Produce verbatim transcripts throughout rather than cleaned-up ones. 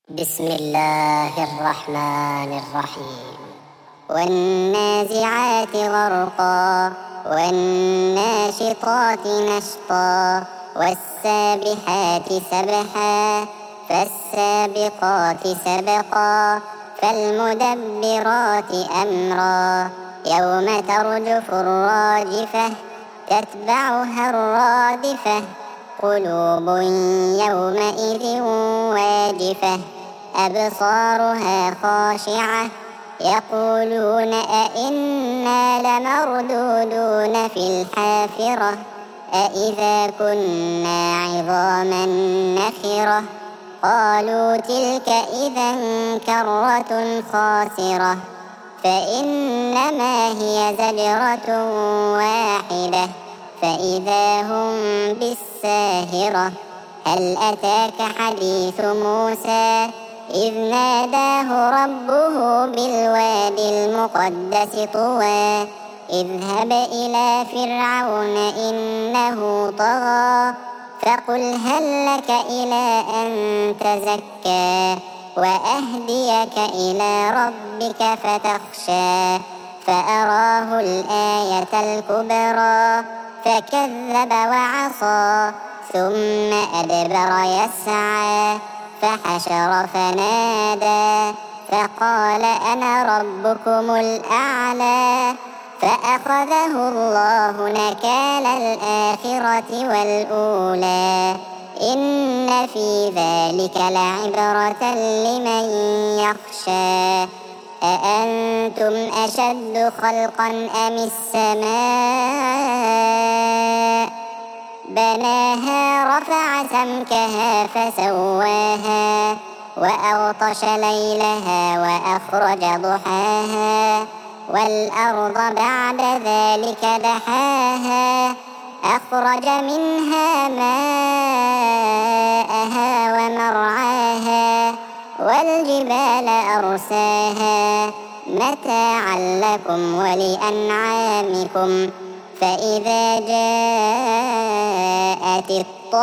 بسم الله الرحمن الرحيم. والنازعات غرقا والناشطات نشطا والسابحات سبحا فالسابقات سبقا فالمدبرات أمرا يوم ترجف الراجفة تتبعها الرادفة قلوب يومئذ واجفة أبصارها خاشعة يقولون أئنا لمردودون في الحافرة أئذا كنا عظاما نخرة قالوا تلك إذا كرة خاسرة فإنما هي زجرة واحدة فإذا هم بالساهرة هل أتاك حديث موسى إذ ناداه ربه بالوادي المقدس طوى اذهب إلى فرعون إنه طغى فقل هل لك إلى أن تزكى وأهديك إلى ربك فتخشى فأراه الآية الكبرى فكذب وعصى ثم أدبر يسعى فحشر فنادى فقال أنا ربكم الأعلى فأخذه الله نكال الآخرة والأولى إن في ذلك لعبرة لمن يخشى أأنتم أشد خلقا أم السماء بناها رفع سمكها فسواها وأغطش ليلها وأخرج ضحاها والأرض بعد ذلك دحاها أخرج منها ماءها ومرعاها والجبال أرساها متاعا لكم ولأنعامكم فإذا جاءت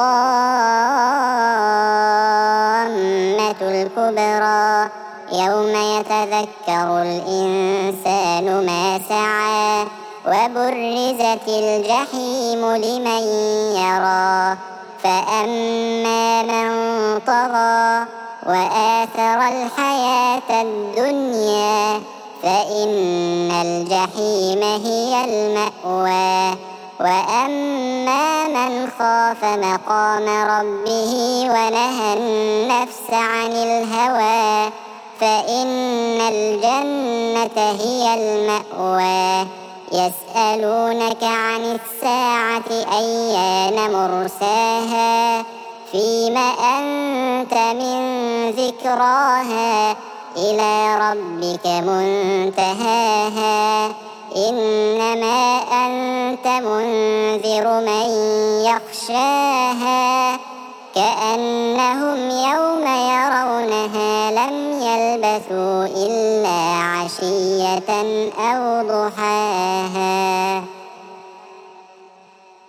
الطامة الكبرى يوم يتذكر الإنسان ما سعى وبرزت الجحيم لمن يرى فأما من طغى وآثر الحياة الدنيا فإن الجحيم هي المأوى وأما من خاف مقام ربه ونهى النفس عن الهوى فإن الجنة هي المأوى يسألونك عن الساعة أيان مرساها فيم أنت من ذكراها إلى ربك منتهاها إنما أنت منذر من يخشاها كأنهم يوم يرونها لم يلبثوا إلا عشية أو ضحاها.